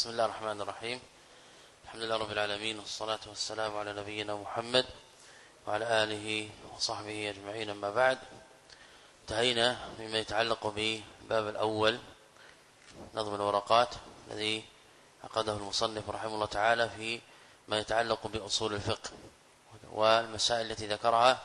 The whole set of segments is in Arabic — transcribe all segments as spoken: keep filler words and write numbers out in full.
بسم الله الرحمن الرحيم. الحمد لله رب العالمين، والصلاة والسلام على نبينا محمد وعلى آله وصحبه أجمعين. أما بعد، انتهينا مما يتعلق بالباب الأول نظم الورقات الذي عقده المصنف رحمه الله تعالى في ما يتعلق بأصول الفقه، والمسائل التي ذكرها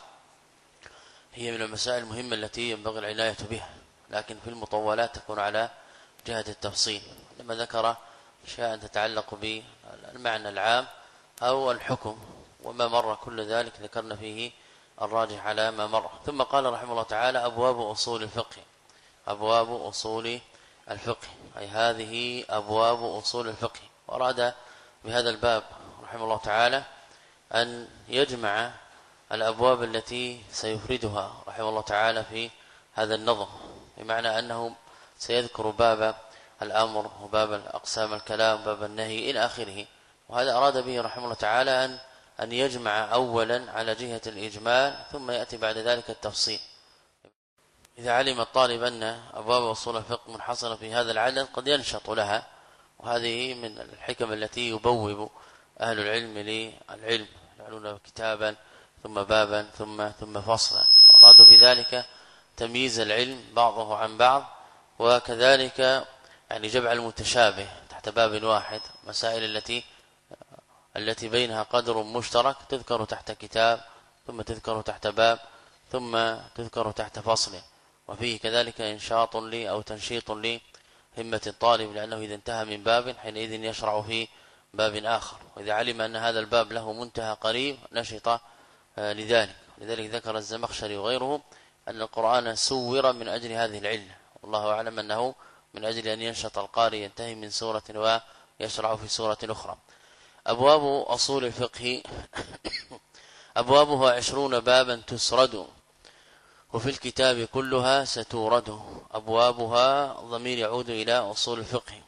هي من المسائل المهمة التي ينبغي العناية بها، لكن في المطولات تكون على جهة التفصيل. لما ذكر أشياء تتعلق بالمعنى العام أو الحكم وما مر كل ذلك ذكرنا فيه الراجح على ما مر. ثم قال رحمه الله تعالى: أبواب أصول الفقه. أبواب أصول الفقه أي هذه أبواب أصول الفقه. وأراد بهذا الباب رحمه الله تعالى أن يجمع الأبواب التي سيفردها رحمه الله تعالى في هذا النظم، بمعنى أنه سيذكر باب الأمر وباب الأقسام الكلام وباب النهي إلى آخره. وهذا أراد به رحمه الله تعالى أن أن يجمع أولا على جهة الإجمال، ثم يأتي بعد ذلك التفصيل. إذا علم الطالب أن أبواب أصول الفقه منحصرة في هذا العدد قد ينشط لها، وهذه من الحكم التي يبوب أهل العلم للعلم، يعلون كتابا ثم بابا ثم ثم فصلا. وأرادوا بذلك تمييز العلم بعضه عن بعض، وكذلك يعني جمع المتشابه تحت باب واحد. مسائل التي التي بينها قدر مشترك تذكر تحت كتاب، ثم تذكر تحت باب، ثم تذكر تحت فصل. وفيه كذلك إنشاط لي أو تنشيط لهمة الطالب، لأنه إذا انتهى من باب حينئذ يشرع في باب آخر، وإذا علم أن هذا الباب له منتهى قريب نشط لذلك. لذلك ذكر الزمخشري وغيره أن القرآن سور من أجل هذه العلة، والله أعلم أنه من أجل أن ينشط القارئ، ينتهي من سورة ويشرع في سورة أخرى. أبواب أصول الفقه أبوابها عشرون بابا تسرد، وفي الكتاب كلها ستورد. أبوابها ضمير يعود إلى أصول الفقه.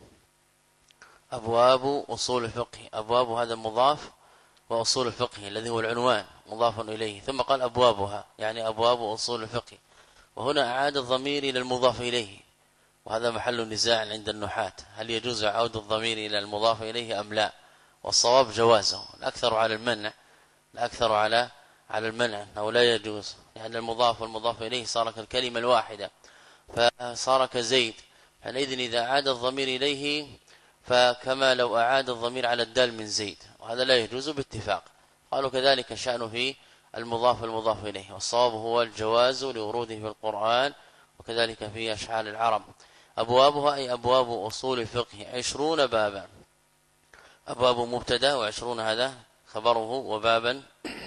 أبواب أصول الفقه، أبواب هذا مضاف، وأصول الفقه الذي هو العنوان مضاف إليه. ثم قال أبوابها يعني أبواب أصول الفقه، وهنا أعاد الضمير إلى المضاف إليه، وهذا محل نزاع عند النحاة، هل يجوز عود الضمير إلى المضاف إليه أم لا؟ والصواب جوازه، الأكثر على المنع، الأكثر على على المنع أو لا يجوز، لأن المضاف والمضاف إليه صار كالكلمة الواحدة، فصار كزيد. حينئذ إذا أعاد الضمير إليه فكما لو أعاد الضمير على الدال من زيد، وهذا لا يجوز باتفاق. قالوا كذلك الشأن في المضاف والمضاف إليه، والصواب هو الجواز لوروده في القرآن وكذلك في أشعار العرب. أبوابها أي أبواب أصول الفقه عشرون بابا. أبواب مبتدا، وعشرون هذا خبره، وبابا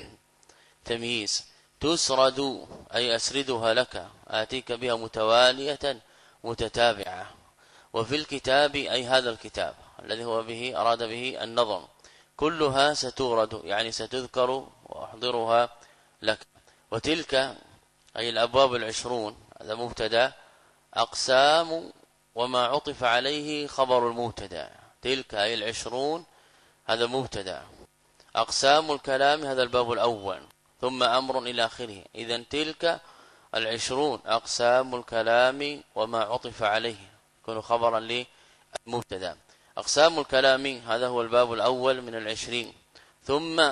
تمييز. تسرد أي أسردها لك، آتيك بها متوالية متتابعة. وفي الكتاب أي هذا الكتاب الذي هو به أراد به النظم، كلها ستورد يعني ستذكر وأحضرها لك. وتلك أي الأبواب العشرون هذا مبتدا، أقسام وما عطف عليه خبر المبتدا. تلك أي العشرون هذا مبتدا، أقسام الكلام هذا الباب الأول، ثم أمر إلى آخره. إذن تلك العشرون أقسام الكلام وما عطف عليه يكون خبرا للمبتدا. أقسام الكلام هذا هو الباب الأول من العشرين. ثم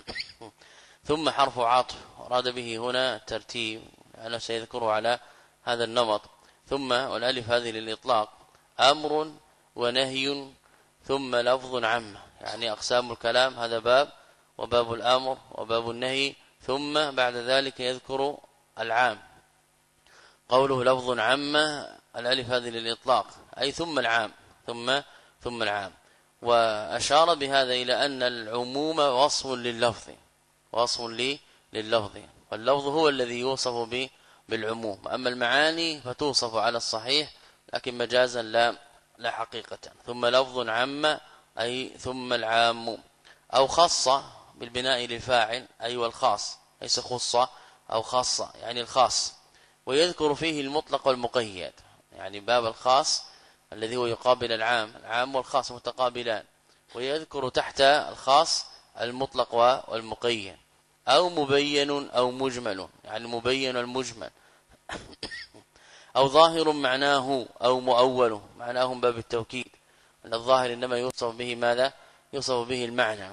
ثم حرف عطف أراد به هنا ترتيب، أنا سيذكره على هذا النمط. ثم والالف هذه للإطلاق، أمر ونهي ثم لفظ عام، يعني أقسام الكلام هذا باب، وباب الأمر وباب النهي، ثم بعد ذلك يذكر العام. قوله لفظ عام الالف هذه للإطلاق أي ثم العام، ثم ثم العام. وأشار بهذا إلى أن العموم وصف لللفظ، وصف لي لللفظ، واللفظ هو الذي يوصف به بالعموم، أما المعاني فتوصف على الصحيح لكن مجازا لا لا حقيقة. ثم لفظ عام أي ثم العام. أو خاصة بالبناء للفاعل أي والخاص، ليس خصة أو خاصة يعني الخاص. ويذكر فيه المطلق والمقيد، يعني باب الخاص الذي هو يقابل العام، العام والخاص متقابلان، ويذكر تحت الخاص المطلق والمقيد. أو مبين أو مجمل يعني مبين المجمل. أو ظاهر معناه أو مؤول معناه باب التوكيد، أن الظاهر إنما يوصف به ماذا؟ يوصف به المعنى،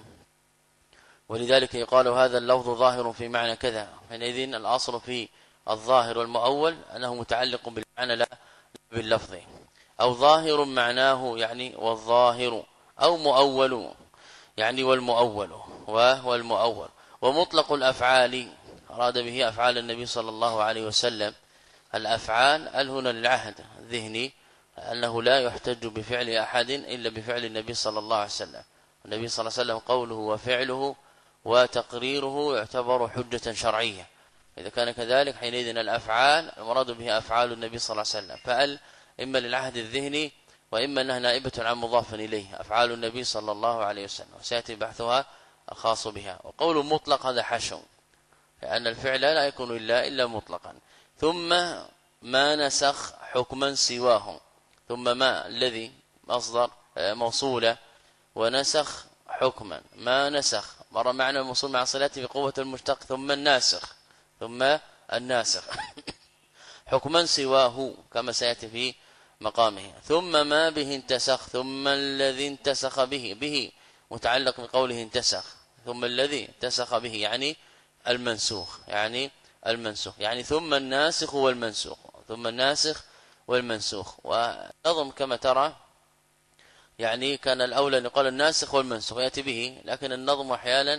ولذلك يقال هذا اللفظ ظاهر في معنى كذا. حينئذ الأصل في الظاهر والمؤول أنه متعلق بالمعنى لا باللفظ، أو ظاهر معناه يعني والظاهر، أو مؤول يعني والمؤول وهو المؤول. ومطلق الأفعال أراد به أفعال النبي صلى الله عليه وسلم. الأفعال هنا للعهد الذهني أنه لا يحتج بفعل أحد إلا بفعل النبي صلى الله عليه وسلم. النبي صلى الله عليه وسلم قوله وفعله وتقريره يعتبر حجة شرعية. إذا كان كذلك حينئذ الأفعال المراد بها أفعال النبي صلى الله عليه وسلم، فأل إما للعهد الذهني وإما أنها نائبة عن مضاف إليه، أفعال النبي صلى الله عليه وسلم، وسيأتي بحثها الخاص بها. وقول مطلق هذا حشو، لأن الفعل لا يكون إلا إلا مطلقا. ثم ما نسخ حكما سواه، ثم ما الذي مصدر موصولة ونسخ حكما، ما نسخ مر معنى الموصول مع صلته بقوة المشتق، ثم الناسخ ثم الناسخ حكما سواه كما سيأتي في مقامه. ثم ما به انتسخ، ثم الذي انتسخ به، به متعلق بقوله انتسخ، ثم الذي انتسخ به يعني المنسوخ، يعني المنسوخ يعني ثم الناسخ والمنسوخ، ثم الناسخ والمنسوخ. ونظم كما ترى يعني كان الأولى أن يقال الناسخ والمنسوخ يأتي به، لكن النظم أحيانا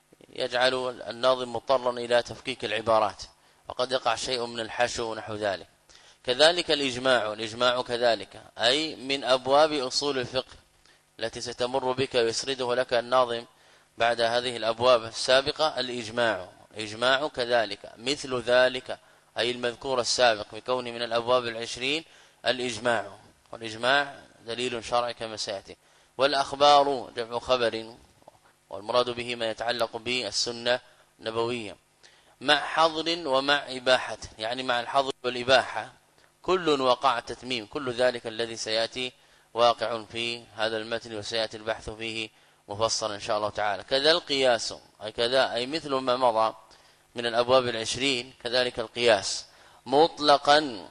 يجعل الناظم مضطرا إلى تفكيك العبارات، وقد يقع شيء من الحشو ونحو ذلك. كذلك الإجماع، الإجماع كذلك أي من أبواب أصول الفقه التي ستمر بك ويسرده لك الناظم بعد هذه الأبواب السابقة. الإجماع، إجماع كذلك مثل ذلك أي المذكور السابق بكونه من الأبواب العشرين الإجماع، والإجماع دليل شرعي كما سيأتي. والأخبار جمع خبر، والمراد به ما يتعلق بالسنة النبوية، مع حظر ومع إباحة، يعني مع الحظر والإباحة كل وقع تتميم، كل ذلك الذي سيأتي واقع في هذا المتن وسيأتي البحث فيه مفصلا إن شاء الله تعالى. كذا القياس أي كذا أي مثل ما مضى من الأبواب العشرين، كذلك القياس مطلقا،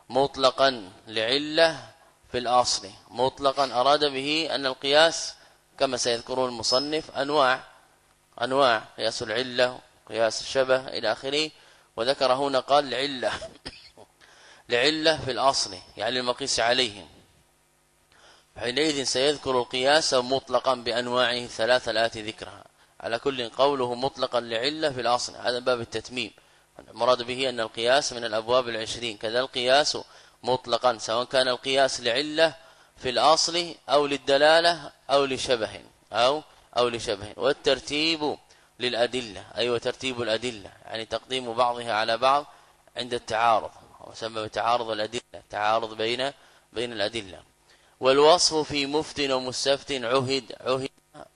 مطلقا لعلة في الأصل، مطلقا أراد به أن القياس كما سيذكرون المصنف أنواع، أنواع قياس العلة قياس الشبه إلى آخره، وذكر هنا قال لعلة لعلة في الأصل يعني المقيس عليه. حينئذ سيذكر القياس مطلقا بأنواعه ثلاثة الآتي ذكرها، على كل قوله مطلقا لعلة في الأصل، هذا باب التتميم. المراد به أن القياس من الأبواب العشرين، كذا القياس مطلقا سواء كان القياس لعلة في الأصل أو للدلالة أو لشبه أو أو لشبه. والترتيب للأدلة أي وترتيب الأدلة يعني تقديم بعضها على بعض عند التعارض، وسمى تعارض الأدلة، تعارض بين بين الأدلة. والوصف في مفت ومستفت عهد عهد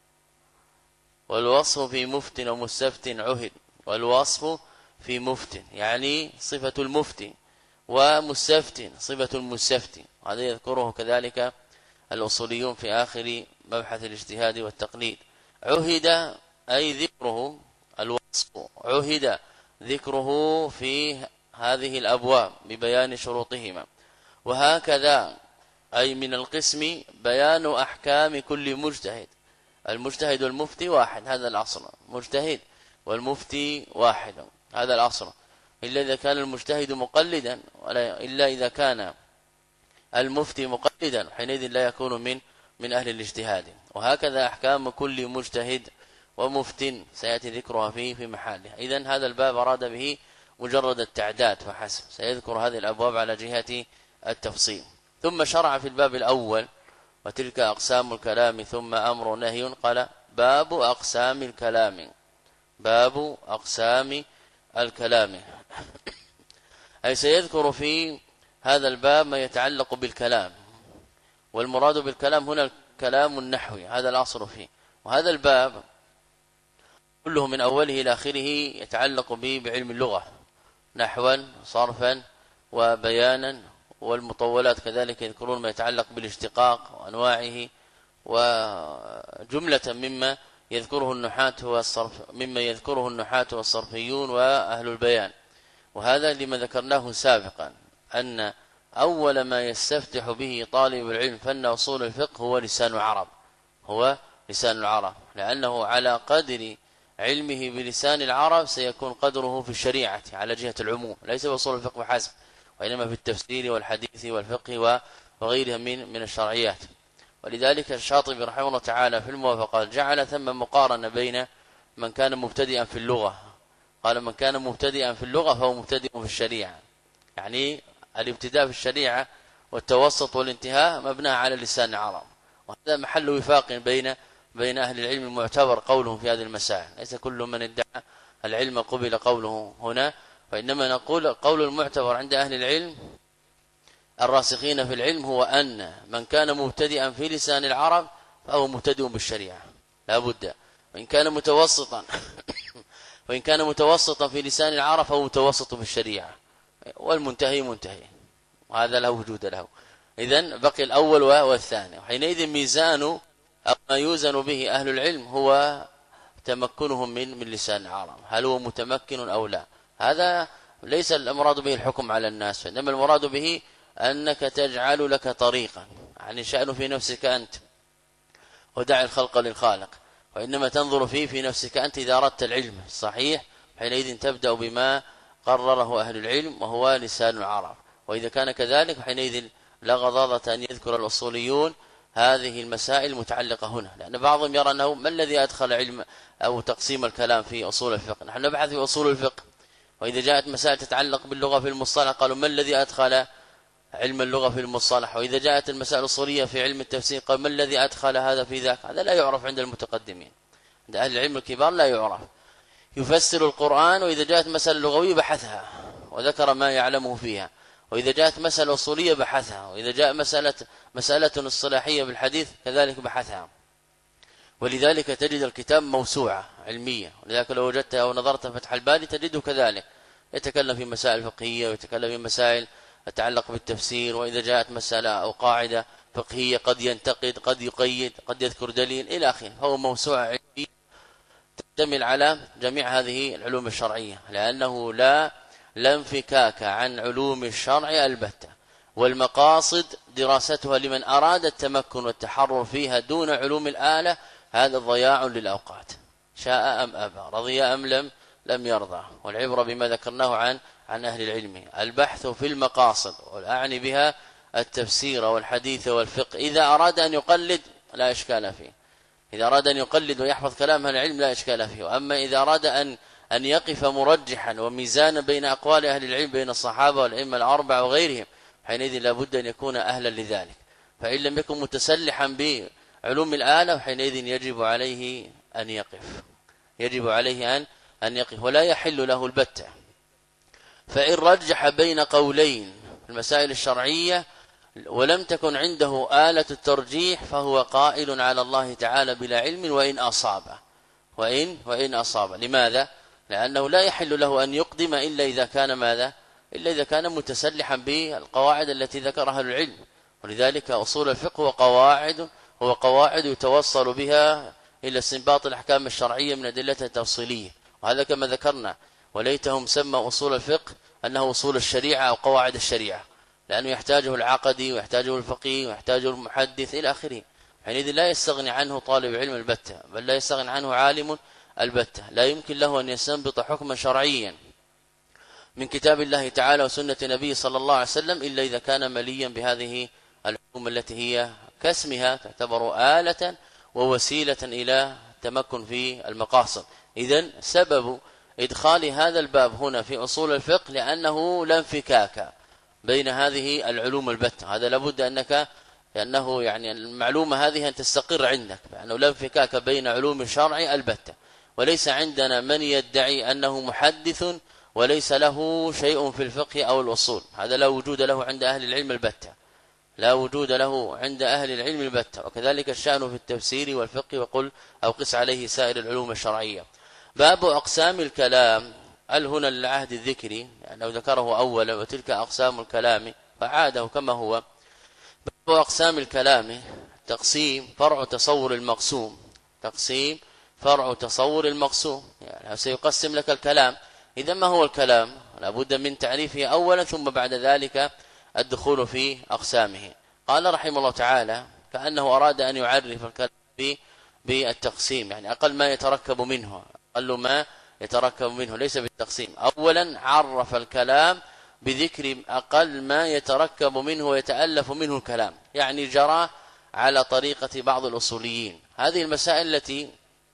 والوصف في مفت ومستفت عهد والوصف في مفت يعني صفة المفتي، ومستفت صفة المستفتي، هذا يذكره كذلك الأصوليون في آخر مبحث الاجتهاد والتقليد. عهد أي ذكره، الوصف عهد ذكره في هذه الأبواب ببيان شروطهما. وهكذا أي من القسم بيان أحكام كل مجتهد، المجتهد والمفتي واحد، هذا الأصل، مجتهد والمفتي واحد هذا الأصل، إلا إذا كان المجتهد مقلدا، ولا إلا إذا كان المفتي مقلدا حينئذ لا يكون من من أهل الاجتهاد. وهكذا أحكام كل مجتهد ومفت سيأتي ذكرها فيه في محله. إذن هذا الباب أراد به مجرد التعداد فحسب، سيذكر هذه الأبواب على جهة التفصيل. ثم شرع في الباب الأول وتلك أقسام الكلام ثم أمر نهي، قال باب أقسام الكلام، باب أقسام الكلام أي سيذكر في هذا الباب ما يتعلق بالكلام، والمراد بالكلام هنا الكلام النحوي، هذا الأصل فيه. وهذا الباب كله من أوله إلى آخره يتعلق به بعلم اللغة نحوا صرفا وبيانا، والمطولات كذلك يذكرون ما يتعلق بالاشتقاق وأنواعه، وجملة مما يذكره النحاة والصرف مما يذكره النحاة والصرفيون وأهل البيان. وهذا لما ذكرناه سابقا أن أول ما يستفتح به طالب العلم فن أصول الفقه هو لسان العرب، هو لسان العرب، لأنه على قدر علمه بلسان العرب سيكون قدره في الشريعة على جهة العموم، ليس بأصول الفقه بحسب، وإنما في التفسير والحديث والفقه وغيرها من من الشرعيات. ولذلك الشاطبي رحمه الله تعالى في الموافقات جعل ثم مقارنة بين من كان مبتدئا في اللغة، قال من كان مبتدئا في اللغة فهو مبتدئ في الشريعة، يعني الابتداء في الشريعة والتوسط والانتهاء مبنى على لسان العرب، وهذا محل وفاق بين بين أهل العلم المعتبر قولهم في هذه المسائل، ليس كل من ادعى العلم قبل قوله هنا، وإنما نقول قول المعتبر عند أهل العلم الراسخين في العلم هو أن من كان مبتدئا في لسان العرب فهو مبتدئ بالشريعة لا بد، وإن كان متوسطا وإن كان متوسطا في لسان العرب فهو متوسط في الشريعة، والمنتهي منتهي، وهذا لا وجود له. إذن بقي الأول والثاني، وحينئذ ميزان أو ما يوزن به أهل العلم هو تمكنهم من من لسان العرب، هل هو متمكن أو لا. هذا ليس المراد به الحكم على الناس، إنما المراد به أنك تجعل لك طريقا، يعني شأن في نفسك أنت ودع الخلق للخالق، وإنما تنظر فيه في نفسك أنت إذا أردت العلم الصحيح، حينئذ تبدأ بما قرره أهل العلم وهو لسان العرب، وإذا كان كذلك حينئذ لا غضاضة أن يذكر الأصوليون هذه المسائل المتعلقة هنا، لأن بعضهم يرى أنه ما الذي أدخل علم أو تقسيم الكلام في أصول الفقه، نحن نبحث في أصول الفقه، وإذا جاءت مسائل تتعلق باللغة في المصطلح قالوا ما الذي أدخل علم اللغة في المصطلح، وإذا جاءت المسائل الأصولية في علم التفسير قال ما الذي أدخل هذا في ذاك. هذا لا يعرف عند المتقدمين، عند أهل العلم الكبار لا يعرف. يفسر القرآن وإذا جاءت مسألة لغوية بحثها وذكر ما يعلمه فيها، وإذا جاءت مسألة أصولية بحثها، وإذا جاء مسألة مسألة اصطلاحية بالحديث كذلك بحثها. ولذلك تجد الكتاب موسوعة علمية، ولذلك لو وجدت أو نظرت فتح الباري تجده كذلك يتكلم في مسائل فقهية ويتكلم في مسائل تتعلق بالتفسير، وإذا جاءت مسألة أو قاعدة فقهية قد ينتقد قد يقيد قد يذكر دليل إلى آخره. هو موسوعة علمية تشتمل على جميع هذه العلوم الشرعية، لأنه لا لا انفكاك عن علوم الشرع البتة، والمقاصد دراستها لمن أراد التمكن والتحرر فيها دون علوم الآلة، هذا ضياع للأوقات، شاء أم أبى، رضي أم لم لم يرضى. والعبرة بما ذكرناه عن عن أهل العلم، البحث في المقاصد، والأعني بها التفسير والحديث والفقه. إذا أراد أن يقلد لا إشكال فيه، إذا أراد أن يقلد ويحفظ كلام أهل العلم لا إشكال فيه. وأما إذا أراد أن أن يقف مرجحا وميزانا بين أقوال أهل العلم بين الصحابة والأئمة الأربعة وغيرهم، حينئذ لابد أن يكون أهلا لذلك. فإن لم يكن متسلحا بعلوم الآلة حينئذ يجب عليه أن يقف، يجب عليه أن أن يقف، ولا يحل له البتة. فإن رجح بين قولين في المسائل الشرعية ولم تكن عنده آلة الترجيح فهو قائل على الله تعالى بلا علم وإن أصاب، وإن وإن أصاب. لماذا؟ لأنه لا يحل له أن يقدم إلا إذا كان ماذا؟ إلا إذا كان متسلحا بالقواعد التي ذكرها العلم. ولذلك أصول الفقه وقواعد هو قواعد يتوصل بها إلى استنباط الأحكام الشرعية من أدلة التفصيلية، وهذا كما ذكرنا. وليتهم سمى أصول الفقه أنه أصول الشريعة أو قواعد الشريعة، لأنه يحتاجه العقدي ويحتاجه الفقيه ويحتاجه المحدث إلى آخره. حينئذ لا يستغني عنه طالب علم البتة، بل لا يستغني عنه عالم البتة، لا يمكن له أن يستنبط حكما شرعيا من كتاب الله تعالى وسنة نبيه صلى الله عليه وسلم إلا إذا كان مليا بهذه الحكم التي هي كاسمها تعتبر آلة ووسيلة إلى التمكن في المقاصد. إذن سبب إدخال هذا الباب هنا في أصول الفقه لأنه لا انفكاك بين هذه العلوم البتة، هذا لابد أنك لأنه يعني المعلومة هذه أن تستقر عندك، لأنه لا انفكاك بين علوم الشرع البتة. وليس عندنا من يدعي أنه محدث وليس له شيء في الفقه أو الأصول، هذا لا وجود له عند أهل العلم البتة، لا وجود له عند أهل العلم البتة. وكذلك الشأن في التفسير والفقه، وقل أو قس عليه سائر العلوم الشرعية. باب أقسام الكلام، هل هنا العهد الذكري لأنه يعني ذكره أولا وتلك أقسام الكلام فعاده كما هو. باب أقسام الكلام، تقسيم فرع تصور المقسوم، تقسيم فرع تصور المقسوم، يعني سيقسم لك الكلام. إذا ما هو الكلام؟ لابد من تعريفه أولا ثم بعد ذلك الدخول في أقسامه. قال رحمه الله تعالى كأنه أراد أن يعرف الكلام بالتقسيم، يعني أقل ما يتركب منه، أقل ما يتركب منه ليس بالتقسيم. أولا عرف الكلام بذكر أقل ما يتركب منه ويتألف منه الكلام، يعني جرى على طريقة بعض الأصوليين. هذه المسائل التي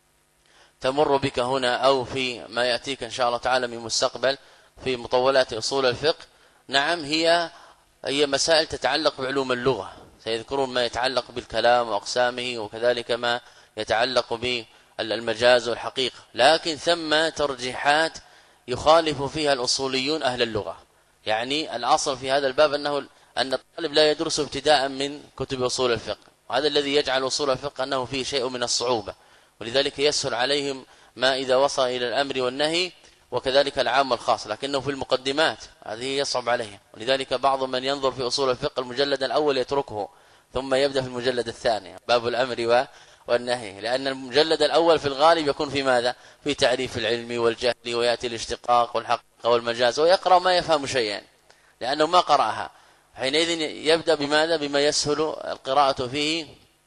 تمر بك هنا أو في ما يأتيك إن شاء الله تعالى من مستقبل في مطولات أصول الفقه، نعم هي هي مسائل تتعلق بعلوم اللغة، سيذكرون ما يتعلق بالكلام وأقسامه وكذلك ما يتعلق بالمجاز والحقيقة، لكن ثم ترجيحات يخالف فيها الأصوليون أهل اللغة. يعني الأصل في هذا الباب أنه أن الطالب لا يدرس ابتداء من كتب أصول الفقه، وهذا الذي يجعل أصول الفقه أنه فيه شيء من الصعوبة، ولذلك يسهل عليهم ما إذا وصل إلى الأمر والنهي وكذلك العام والخاص، لكنه في المقدمات هذه يصعب عليهم. ولذلك بعض من ينظر في أصول الفقه المجلد الأول يتركه ثم يبدأ في المجلد الثاني باب الأمر والنهي، لأن المجلد الأول في الغالب يكون في ماذا؟ في تعريف العلم والجهل، ويأتي الاشتقاق والحقيقة والمجاز، ويقرأ ما يفهم شيئا لأنه ما قرأها. حينئذ يبدأ بماذا؟ بما يسهل القراءة فيه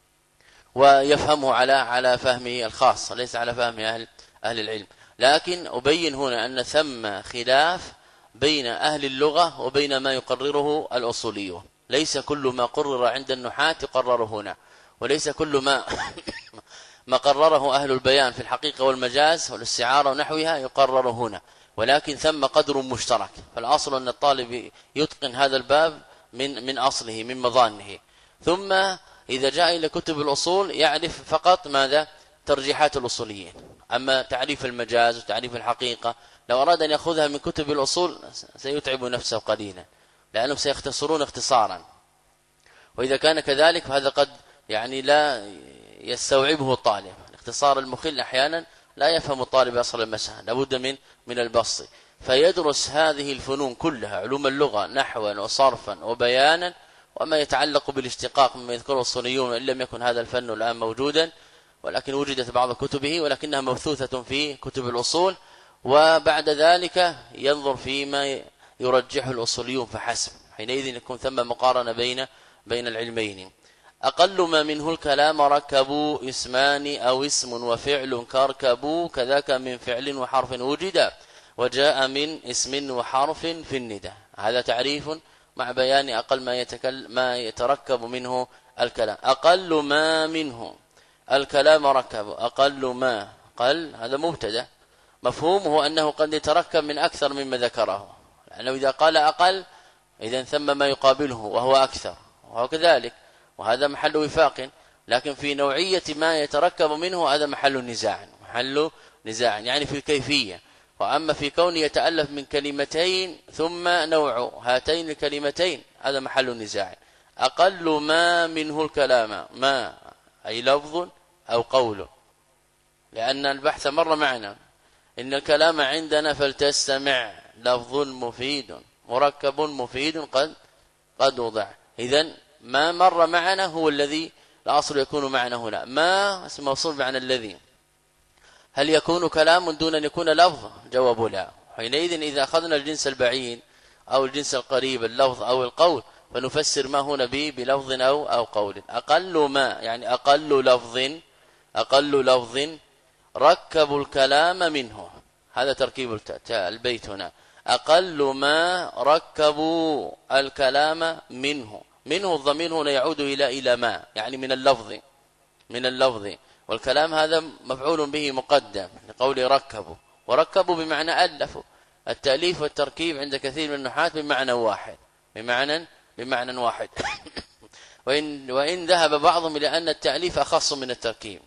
ويفهمه على على فهمه الخاص، ليس على فهم أهل أهل العلم. لكن أبين هنا أن ثم خلاف بين أهل اللغة وبين ما يقرره الأصوليون، ليس كل ما قرر عند النحاة يقرر هنا، وليس كل ما ما قرره أهل البيان في الحقيقة والمجاز والاستعارة ونحوها يقرر هنا، ولكن ثم قدر مشترك. فالأصل أن الطالب يتقن هذا الباب من من أصله من مظانه، ثم إذا جاء إلى كتب الأصول يعرف فقط ماذا؟ ترجيحات الأصوليين. أما تعريف المجاز وتعريف الحقيقة لو أراد أن يأخذها من كتب الأصول سيتعب نفسه قليلا، لأنهم سيختصرون اختصارا، وإذا كان كذلك فهذا قد يعني لا يستوعبه الطالب. الاختصار المخل أحيانا لا يفهم الطالب أصل المسألة، لابد من من البسط. فيدرس هذه الفنون كلها، علوم اللغة نحوا وصرفا وبيانا، وما يتعلق بالاشتقاق مما يذكره الأصوليون، إن لم يكن هذا الفن الآن موجودا، ولكن وجدت بعض كتبه ولكنها مبثوثة في كتب الأصول. وبعد ذلك ينظر فيما يرجحه الأصوليون فحسب، حينئذ يكون ثم مقارنة بين بين العلمين. أقل ما منه الكلام ركبوا اسمان أو اسم وفعل كركبوا، كذاك من فعل وحرف وجد، وجاء من اسم وحرف في الندى. هذا تعريف مع بيان أقل ما يتكلم ما يتركب منه الكلام. أقل ما منه الكلام ركب، أقل ما قل هذا مبتدا، مفهومه أنه قد يتركب من أكثر مما ذكره، لأنه إذا قال أقل إذن ثم ما يقابله وهو أكثر، وهو كذلك، وهذا محل وفاق. لكن في نوعية ما يتركب منه هذا محل نزاع، محل نزاع يعني في الكيفية. وأما في كونه يتألف من كلمتين ثم نوع هاتين الكلمتين هذا محل نزاع. أقل ما منه الكلام، ما أي لفظ أو قول، لأن البحث مر معنا إن الكلام عندنا فلتستمع لفظ مفيد مركب مفيد قد قد وضع. إذن ما مر معنا هو الذي الأصل يكون معنا هنا. ما اسم موصول معنى الذي. هل يكون كلام دون أن يكون لفظ؟ جواب لا. حينئذ إذا أخذنا الجنس البعيد أو الجنس القريب اللفظ أو القول فنفسر ما هنا به بلفظ أو أو قول. أقل ما يعني أقل لفظ، أقل لفظ ركب الكلام منه، هذا تركيب البيت هنا. أقل ما ركبوا الكلام منه، منه الضمير هنا يعود إلى إلى ما يعني من اللفظ، من اللفظ. والكلام هذا مفعول به مقدم لقول ركبوا، وركبوا بمعنى ألفوا. التأليف والتركيب عند كثير من النحاة بمعنى واحد، بمعنى بمعنى واحد. وإن وإن ذهب بعضهم إلى أن التأليف أخص من التركيب،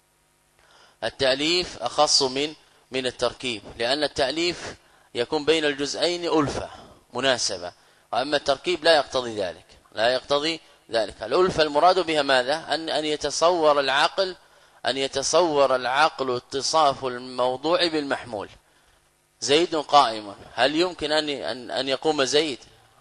التأليف أخص من من التركيب، لأن التأليف يكون بين الجزئين ألفة مناسبة، وأما التركيب لا يقتضي ذلك، لا يقتضي ذلك. الألفة المراد بها ماذا؟ أن أن يتصور العقل أن يتصور العقل اتصاف الموضوع بالمحمول. زيد قائم، هل يمكن أن أن أن يقوم زيد؟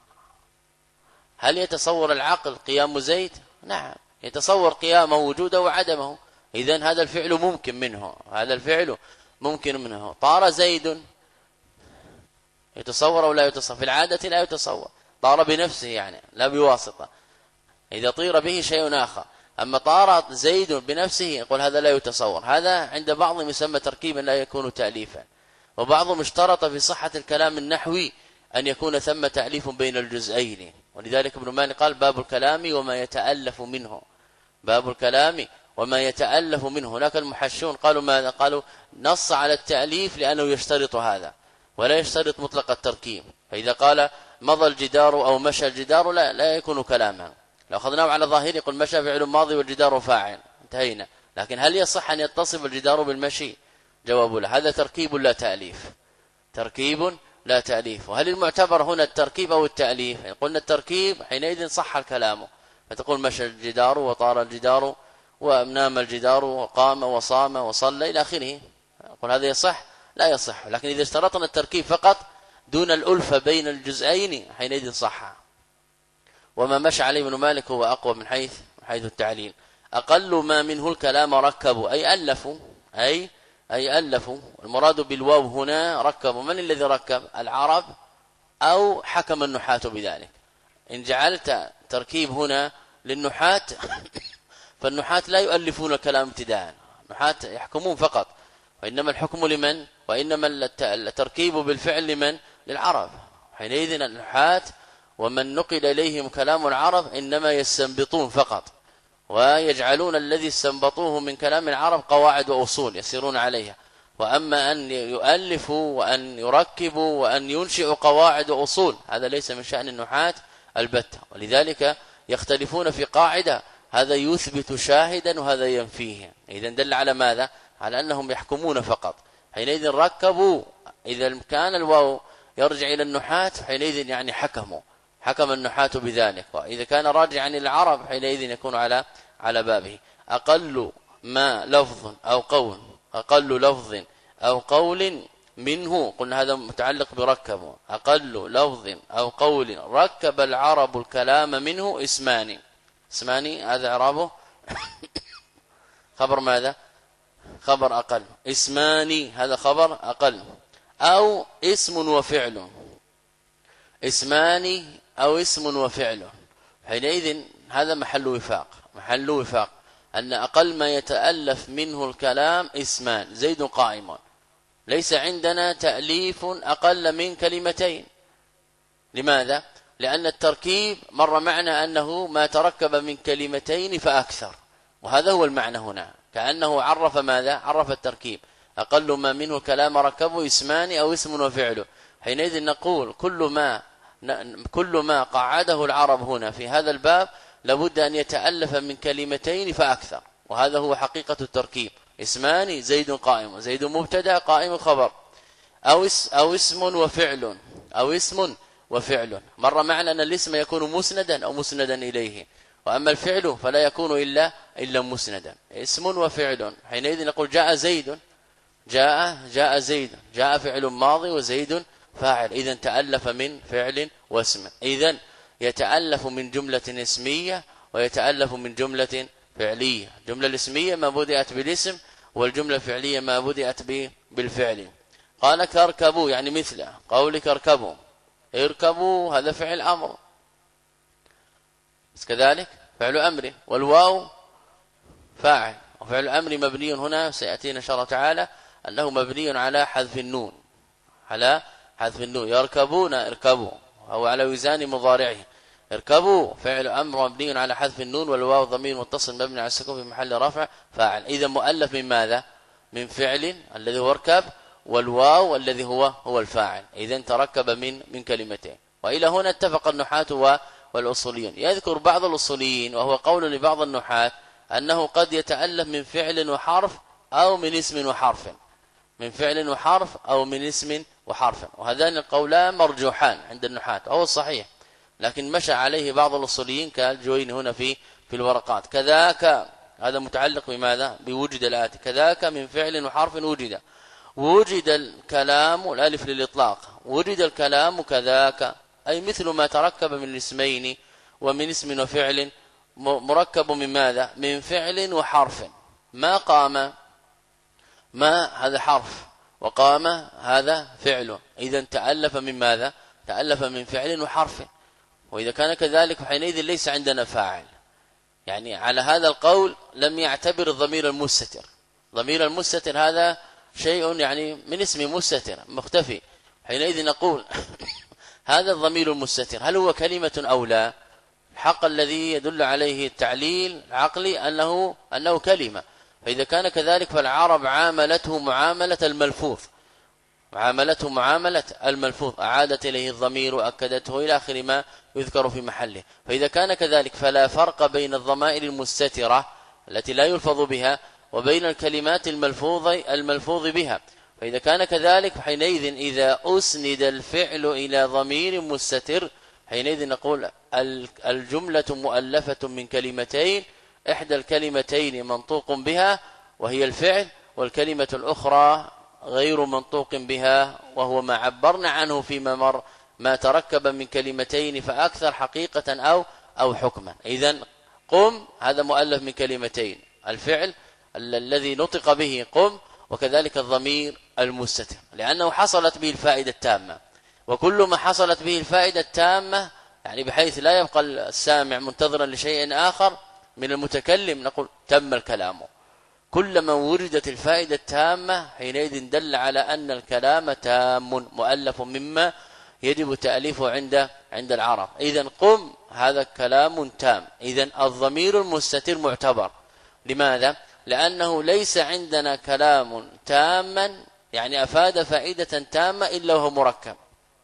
هل يتصور العقل قيام زيد؟ نعم، يتصور قيامه وجوده وعدمه. إذن هذا الفعل ممكن منه، هذا الفعل ممكن منه. طار زيد، يتصور أو لا يتصور؟ في العادة لا يتصور. طار بنفسه يعني لا بواسطة، إذا طير به شيء آخر. أما طار زيد بنفسه يقول هذا لا يتصور. هذا عند بعضهم يسمى تركيبا لا يكون تأليفا. وبعضهم اشترط في صحة الكلام النحوي أن يكون ثم تأليف بين الجزئين، ولذلك ابن مالك قال باب الكلام وما يتألف منه، باب الكلام وما يتألف منه. هناك المحشون قالوا ماذا؟ قالوا نص على التأليف لأنه يشترط هذا ولا يشترط مطلق التركيب. فإذا قال مضى الجدار أو مشى الجدار لا, لا يكون كلاما. لو أخذناه على ظاهره يقول مشى فعل ماضي والجدار فاعل، انتهينا. لكن هل يصح أن يتصف الجدار بالمشي؟ جواب لا، هذا تركيب لا تأليف، تركيب لا تأليف. وهل المعتبر هنا التركيب أو التأليف؟ قلنا التركيب حينئذ صح الكلام، فتقول مشى الجدار وطار الجدار ونام الجدار وقام وصام وصلى إلى آخره. قل هذا يصح؟ لا يصح. لكن إذا اشترطنا التركيب فقط دون الألفة بين الجزئين حينئذ صح. وما مشى عليه ابن مالك هو أقوى من حيث من حيث التعليل. أقل ما منه الكلام ركبوا أي ألفوا، أي أي ألفوا. المراد بالواو هنا ركبوا. من الذي ركب؟ العرب أو حكم النحاة بذلك. إن جعلت تركيب هنا للنحاة فالنحاة لا يؤلفون الكلام ابتداء، النحاة يحكمون فقط، وإنما الحكم لمن؟ وإنما التركيب بالفعل لمن؟ للعرب. حينئذ النحاة ومن نقل إليهم كلام العرب إنما يستنبطون فقط، ويجعلون الذي استنبطوه من كلام العرب قواعد وأصول يسيرون عليها. وأما أن يؤلفوا وأن يركبوا وأن ينشئوا قواعد وأصول هذا ليس من شأن النحاة البتة. ولذلك يختلفون في قاعدة، هذا يثبت شاهدا وهذا ينفيه. إذا دل على ماذا؟ على أنهم يحكمون فقط. حينئذ ركبوا، إذا كان الواو يرجع إلى النحاة حينئذ يعني حكموا، حكم النحاة بذلك. وإذا كان راجعا إلى العرب حينئذ يكون على على بابه. أقل ما لفظ أو قول، أقل لفظ أو قول منه، قلنا هذا متعلق بركبوا. أقل لفظ أو قول ركب العرب الكلام منه اسمان. اسمان هذا إعرابه خبر ماذا؟ خبر أقل. اسمان هذا خبر أقل. أو اسم وفعل، اسمان أو اسم وفعل. حينئذ هذا محل وفاق، محل وفاق أن أقل ما يتألف منه الكلام اسمان. زيد قائم، ليس عندنا تأليف أقل من كلمتين. لماذا؟ لأن التركيب مر معنا أنه ما تركب من كلمتين فأكثر، وهذا هو المعنى هنا، كأنه عرف ماذا؟ عرف التركيب. أقل ما منه كلام ركبه اسمان أو اسم وفعله. حينئذ نقول كل ما كل ما قعده العرب هنا في هذا الباب لابد أن يتألف من كلمتين فأكثر، وهذا هو حقيقة التركيب. اسمان زيد قائم، زيد مبتدا قائم خبر، أو أو اسم وفعل، أو اسم وفعل. مر معنا أن الاسم يكون مسندا أو مسندا إليه، وأما الفعل فلا يكون إلا إلا مسندا. اسم وفعل. حينئذ نقول جاء زيد، جاء جاء زيد، جاء فعل ماضي وزيد فاعل. إذن تألف من فعل واسم. إذن يتألف من جملة اسمية ويتألف من جملة فعلية. الجملة الاسمية ما بدأت بالاسم، والجملة الفعلية ما بدأت بالفعل. قال كركبوا يعني مثل قولك اركبوا، اركبوا هذا فعل أمر، بس كذلك فعل أمر، والواو فاعل. وفعل أمر مبني هنا سيأتينا إن شاء الله تعالى أنه مبني على حذف النون، على حذف النون. يركبون اركبوا أو على وزان مضارعه. اركبوا فعل أمر مبني على حذف النون، والواو ضمير متصل مبني على السكون في محل رفع فاعل. إذا مؤلف من ماذا؟ من فعل الذي هو اركب، والواو الذي هو هو الفاعل. إذا تركب من من كلمتين. وإلى هنا اتفق النحاة والأصوليون. يذكر بعض الأصوليين وهو قول لبعض النحاة أنه قد يتألف من فعل وحرف أو من اسم وحرف، من فعل وحرف أو من اسم وحرف. وهذان القولان مرجوحان عند النحاة، وهو الصحيح، لكن مشى عليه بعض الأصوليين كالجويني هنا في في الورقات. كذاك هذا متعلق بماذا؟ بوجد الآتي. كذاك من فعل وحرف وجد، وجد الكلام، الالف للإطلاق، وجد الكلام كذاك أي مثل ما تركب من اسمين ومن اسم وفعل، مركب من ماذا؟ من فعل وحرف. ما قام، ما هذا حرف، وقام هذا فعل. إذا تألف من ماذا؟ تألف من فعل وحرف. وإذا كان كذلك فحينئذ ليس عندنا فاعل. يعني على هذا القول لم يعتبر الضمير المستتر. ضمير المستتر هذا شيء يعني من اسم مستتر مختفي، حينئذ نقول هذا الضمير المستتر هل هو كلمة أو لا؟ الحق الذي يدل عليه التعليل العقلي أنه أنه كلمة. فإذا كان كذلك فالعرب عاملته معاملة الملفوظ، عاملته معاملة الملفوظ، أعادت إليه الضمير وأكدته إلى آخر ما يذكر في محله. فإذا كان كذلك فلا فرق بين الضمائر المستترة التي لا يلفظ بها وبين الكلمات الملفوظ الملفوظ بها. فإذا كان كذلك حينئذ إذا أسند الفعل إلى ضمير مستتر حينئذ نقول الجملة مؤلفة من كلمتين، إحدى الكلمتين منطوق بها وهي الفعل، والكلمة الأخرى غير منطوق بها وهو ما عبرنا عنه فيما مر، ما تركب من كلمتين فأكثر حقيقة أو أو حكما. إذن قم هذا مؤلف من كلمتين، الفعل الذي نطق به قم، وكذلك الضمير المستتر، لأنه حصلت به الفائدة التامة. وكل ما حصلت به الفائدة التامة يعني بحيث لا يبقى السامع منتظرا لشيء آخر من المتكلم نقول تم الكلام. كلما وردت الفائدة التامة حينئذ دل على أن الكلام تام مؤلف مما يجب تأليفه عند عند العرب. إذن قم هذا كلام تام. إذن الضمير المستتر معتبر. لماذا؟ لأنه ليس عندنا كلام تاما يعني أفاد فائدة تامة إلا وهو مركب.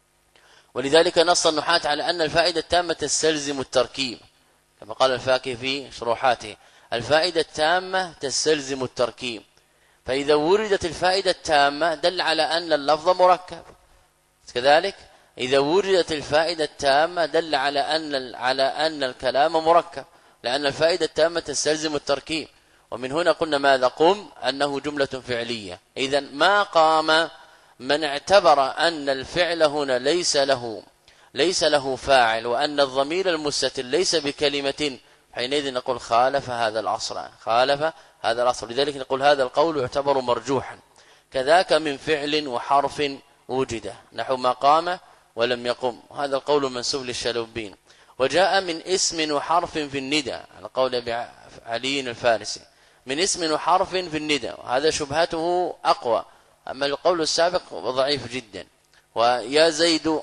ولذلك نص النحاة على أن الفائدة التامة تستلزم التركيب، كما قال الفاكهي في شروحاته الفائدة التامة تستلزم التركيب. فإذا وردت الفائدة التامة دل على أن اللفظ مركب، كذلك إذا وردت الفائدة التامة دل على أن على أن الكلام مركب، لأن الفائدة التامة تستلزم التركيب. ومن هنا قلنا ماذا؟ قم أنه جملة فعلية. إذن ما قام من اعتبر أن الفعل هنا ليس له ليس له فاعل وأن الضمير المستتر ليس بكلمة، حينئذ نقول خالف هذا الأصل، خالف هذا الأصل. لذلك نقول هذا القول يعتبر مرجوحا. كذاك من فعل وحرف وجد نحو ما قام ولم يقم، هذا القول منسوب للشلوبين. وجاء من اسم وحرف في الندى على قول علي الفارسي، من اسم وحرف في الندى، هذا شبهته أقوى، أما القول السابق ضعيف جدا. ويا زيد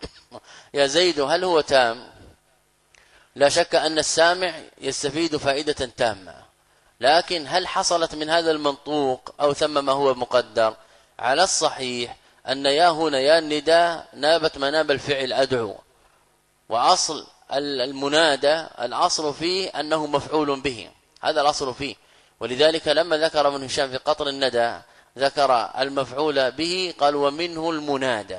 يا زيد هل هو تام؟ لا شك أن السامع يستفيد فائدة تامة، لكن هل حصلت من هذا المنطوق أو ثم ما هو مقدر؟ على الصحيح أن يا هنا يا النداء نابت مناب الفعل أدعو، وأصل المنادى الأصل فيه أنه مفعول به، هذا الأصل فيه. ولذلك لما ذكر ابن هشام في قطر الندى ذكر المفعول به قال ومنه المنادى،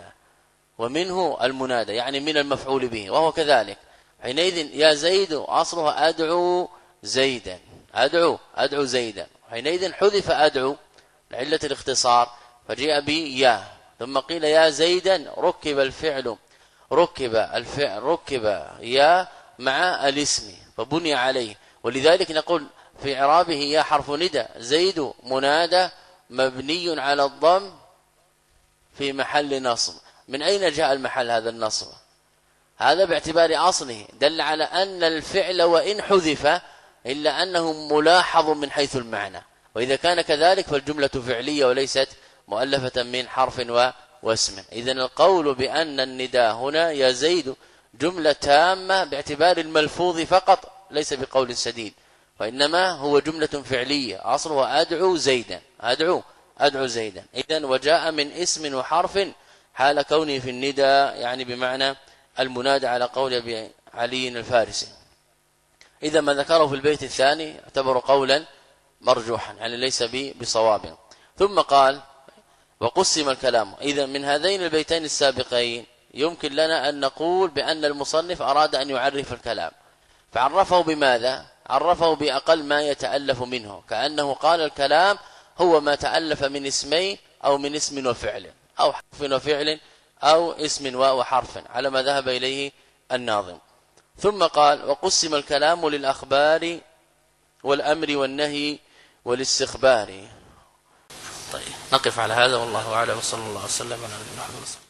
ومنه المنادى يعني من المفعول به، وهو كذلك. حينئذ يا زيد أصلها أدعو زيدا، أدعو أدعو زيدا، حينئذ حذف أدعو لعلة الاختصار فجاء بي يا، ثم قيل يا زيدا ركب الفعل ركب الفعل ركب يا مع الاسم فبني عليه. ولذلك نقول في إعرابه يا حرف ندى، زيد منادى مبني على الضم في محل نصب. من أين جاء المحل هذا النصب؟ هذا باعتبار أصله دل على أن الفعل وإن حذف إلا أنه ملاحظ من حيث المعنى، وإذا كان كذلك فالجملة فعلية وليست مؤلفة من حرف واسم. إذن القول بأن النداء هنا يا زيد جملة تامة باعتبار الملفوظ فقط ليس بقول سديد، وإنما هو جملة فعلية أصلها أدعو زيدا، أدعو أدعو زيدا. إذن وجاء من اسم وحرف حال كونه في النداء يعني بمعنى المنادى على قول أبي علي الفارسي. إذا ما ذكره في البيت الثاني اعتبر قولا مرجوحا يعني ليس بصواب. ثم قال وقسم الكلام. إذا من هذين البيتين السابقين يمكن لنا أن نقول بأن المصنف أراد أن يعرف الكلام، فعرفه بماذا؟ عرفه بأقل ما يتألف منه، كأنه قال الكلام هو ما تألف من اسمين أو من اسم وفعل أو حرف وفعل أو اسم وحرف على ما ذهب إليه الناظم. ثم قال وقسم الكلام للأخبار والأمر والنهي والاستخبار. طيب نقف على هذا والله أعلم، وصلى الله وسلم على نبينا محمد.